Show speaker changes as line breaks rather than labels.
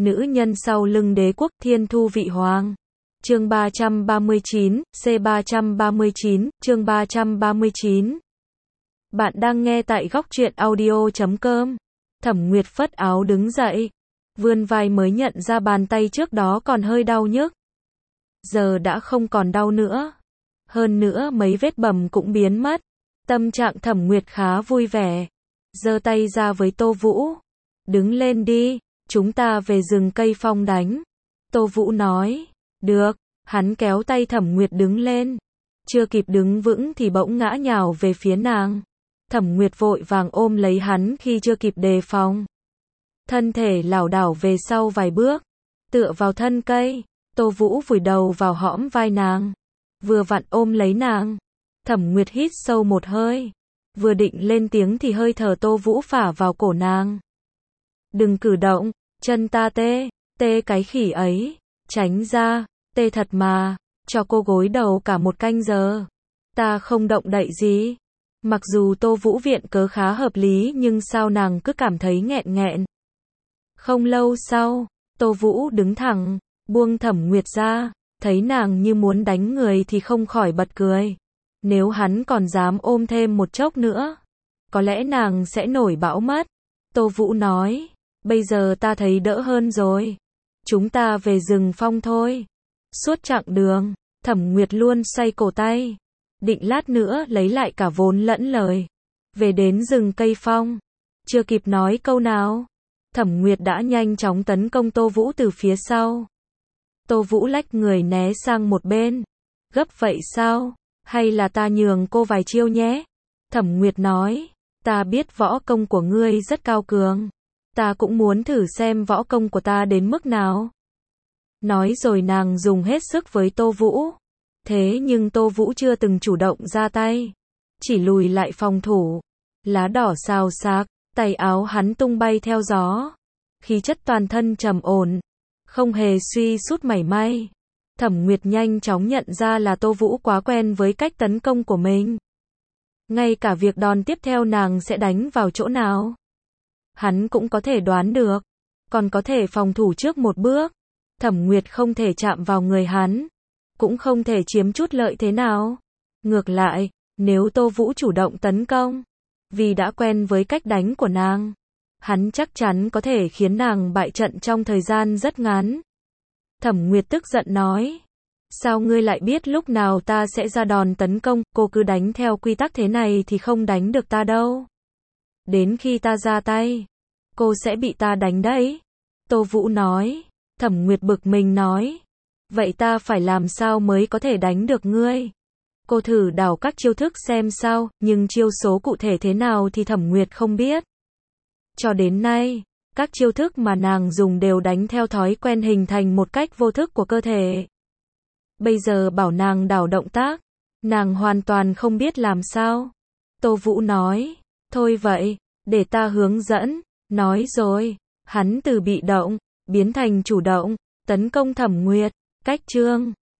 Nữ nhân sau lưng đế quốc Thiên Thu Vị Hoàng. Chương 339, C339, chương 339. Bạn đang nghe tại góc truyện audio.com. Thẩm Nguyệt phất áo đứng dậy, vươn vai mới nhận ra bàn tay trước đó còn hơi đau nhức. Giờ đã không còn đau nữa. Hơn nữa mấy vết bầm cũng biến mất. Tâm trạng Thẩm Nguyệt khá vui vẻ. Giơ tay ra với Tô Vũ. Đứng lên đi, chúng ta về rừng cây phong đánh. Tô Vũ nói. Được, hắn kéo tay Thẩm Nguyệt đứng lên. Chưa kịp đứng vững thì bỗng ngã nhào về phía nàng. Thẩm Nguyệt vội vàng ôm lấy hắn khi chưa kịp đề phòng. Thân thể lảo đảo về sau vài bước, tựa vào thân cây. Tô Vũ vùi đầu vào hõm vai nàng, vừa vặn ôm lấy nàng. Thẩm Nguyệt hít sâu một hơi, vừa định lên tiếng thì hơi thở Tô Vũ phả vào cổ nàng. Đừng cử động, chân ta tê, tê cái khỉ ấy, tránh ra, tê thật mà, cho cô gối đầu cả một canh giờ. Ta không động đậy gì. Mặc dù Tô Vũ viện cớ khá hợp lý nhưng sao nàng cứ cảm thấy nghẹn nghẹn. Không lâu sau, Tô Vũ đứng thẳng, buông Thẩm Nguyệt ra, thấy nàng như muốn đánh người thì không khỏi bật cười. Nếu hắn còn dám ôm thêm một chốc nữa, có lẽ nàng sẽ nổi bão mất. Tô Vũ nói, bây giờ ta thấy đỡ hơn rồi. Chúng ta về rừng phong thôi. Suốt chặng đường, Thẩm Nguyệt luôn xoay cổ tay, định lát nữa lấy lại cả vốn lẫn lời. Về đến rừng cây phong, chưa kịp nói câu nào, Thẩm Nguyệt đã nhanh chóng tấn công Tô Vũ từ phía sau. Tô Vũ lách người né sang một bên. Gấp vậy sao? Hay là ta nhường cô vài chiêu nhé? Thẩm Nguyệt nói, ta biết võ công của ngươi rất cao cường. Ta cũng muốn thử xem võ công của ta đến mức nào. Nói rồi nàng dùng hết sức với Tô Vũ. Thế nhưng Tô Vũ chưa từng chủ động ra tay, chỉ lùi lại phòng thủ. Lá đỏ xào xạc, tay áo hắn tung bay theo gió. Khí chất toàn thân trầm ổn, không hề suy sút mảy may. Thẩm Nguyệt nhanh chóng nhận ra là Tô Vũ quá quen với cách tấn công của mình. Ngay cả việc đòn tiếp theo nàng sẽ đánh vào chỗ nào, hắn cũng có thể đoán được, còn có thể phòng thủ trước một bước. Thẩm Nguyệt không thể chạm vào người hắn, cũng không thể chiếm chút lợi thế nào. Ngược lại, nếu Tô Vũ chủ động tấn công, vì đã quen với cách đánh của nàng, hắn chắc chắn có thể khiến nàng bại trận trong thời gian rất ngắn. Thẩm Nguyệt tức giận nói, sao ngươi lại biết lúc nào ta sẽ ra đòn tấn công, cô cứ đánh theo quy tắc thế này thì không đánh được ta đâu. Đến khi ta ra tay, cô sẽ bị ta đánh đấy. Tô Vũ nói. Thẩm Nguyệt bực mình nói, vậy ta phải làm sao mới có thể đánh được ngươi? Cô thử đảo các chiêu thức xem sao, nhưng chiêu số cụ thể thế nào thì Thẩm Nguyệt không biết. Cho đến nay, các chiêu thức mà nàng dùng đều đánh theo thói quen hình thành một cách vô thức của cơ thể. Bây giờ bảo nàng đảo động tác, nàng hoàn toàn không biết làm sao. Tô Vũ nói, thôi vậy, để ta hướng dẫn. Nói rồi, hắn từ bị động biến thành chủ động, tấn công Thẩm Nguyệt. Cách chương